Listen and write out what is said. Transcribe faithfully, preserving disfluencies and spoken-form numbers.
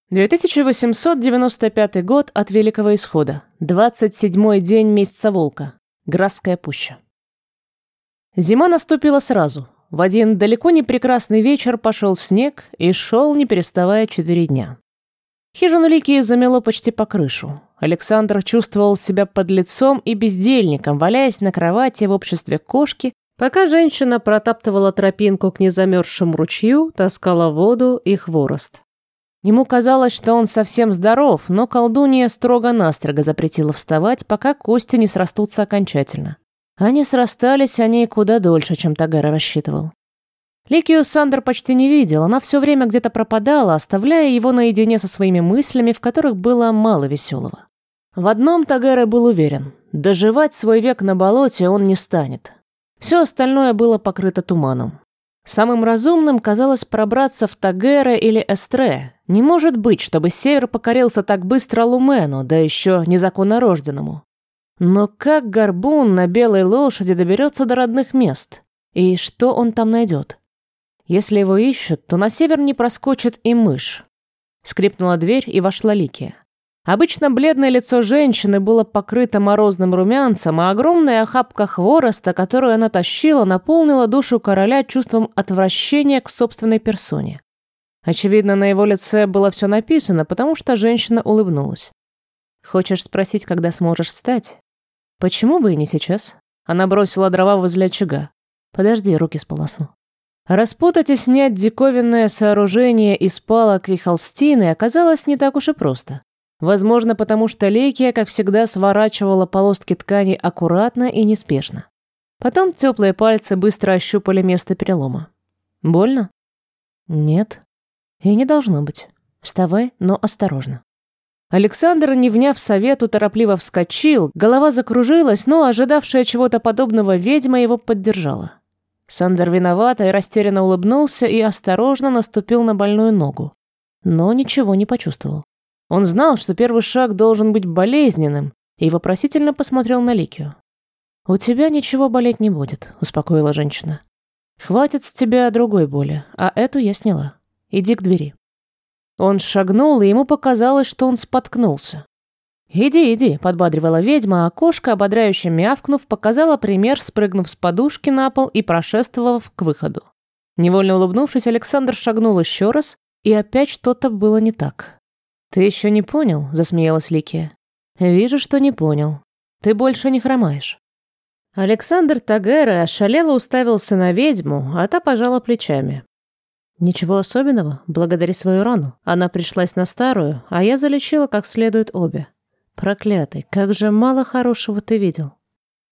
две тысячи восемьсот девяносто пятый год от Великого Исхода. двадцать седьмой день месяца Волка. Грасская пуща. Зима наступила сразу. В один далеко не прекрасный вечер пошел снег и шел, не переставая, четыре дня. Хижину Ликии замело почти по крышу. Александр чувствовал себя подлецом и бездельником, валяясь на кровати в обществе кошки, пока женщина протаптывала тропинку к незамерзшему ручью, таскала воду и хворост. Ему казалось, что он совсем здоров, но колдунья строго-настрого запретила вставать, пока кости не срастутся окончательно. Они срастались они куда дольше, чем Тагера рассчитывал. Ликию Сандер почти не видел, она все время где-то пропадала, оставляя его наедине со своими мыслями, в которых было мало веселого. В одном Тагера был уверен – доживать свой век на болоте он не станет. Все остальное было покрыто туманом. Самым разумным казалось пробраться в Тагера или Эстре. Не может быть, чтобы север покорился так быстро Лумену, да еще незаконнорожденному. Но как горбун на белой лошади доберется до родных мест? И что он там найдет? Если его ищут, то на север не проскочит и мышь. Скрипнула дверь, и вошла Ликия. Обычно бледное лицо женщины было покрыто морозным румянцем, а огромная охапка хвороста, которую она тащила, наполнила душу короля чувством отвращения к собственной персоне. Очевидно, на его лице было все написано, потому что женщина улыбнулась. «Хочешь спросить, когда сможешь встать? Почему бы и не сейчас?» Она бросила дрова возле очага. «Подожди, руки сполосну». Распутать и снять диковинное сооружение из палок и холстины оказалось не так уж и просто. Возможно, потому что Ликия, как всегда, сворачивала полоски ткани аккуратно и неспешно. Потом теплые пальцы быстро ощупали место перелома. «Больно?» «Нет. И не должно быть. Вставай, но осторожно». Александр, не вняв совету, торопливо вскочил, голова закружилась, но ожидавшая чего-то подобного ведьма его поддержала. Сандер виновато и растерянно улыбнулся и осторожно наступил на больную ногу. Но ничего не почувствовал. Он знал, что первый шаг должен быть болезненным, и вопросительно посмотрел на Ликию. «У тебя ничего болеть не будет», — успокоила женщина. «Хватит с тебя другой боли, а эту я сняла. Иди к двери». Он шагнул, и ему показалось, что он споткнулся. «Иди, иди», — подбадривала ведьма, а кошка, ободряюще мявкнув, показала пример, спрыгнув с подушки на пол и прошествовав к выходу. Невольно улыбнувшись, Александр шагнул еще раз, и опять что-то было не так. «Ты еще не понял?» — засмеялась Ликия. «Вижу, что не понял. Ты больше не хромаешь». Александр Тагера ошалело уставился на ведьму, а та пожала плечами. «Ничего особенного, благодари свою рану. Она пришлась на старую, а я залечила как следует обе. Проклятый, как же мало хорошего ты видел».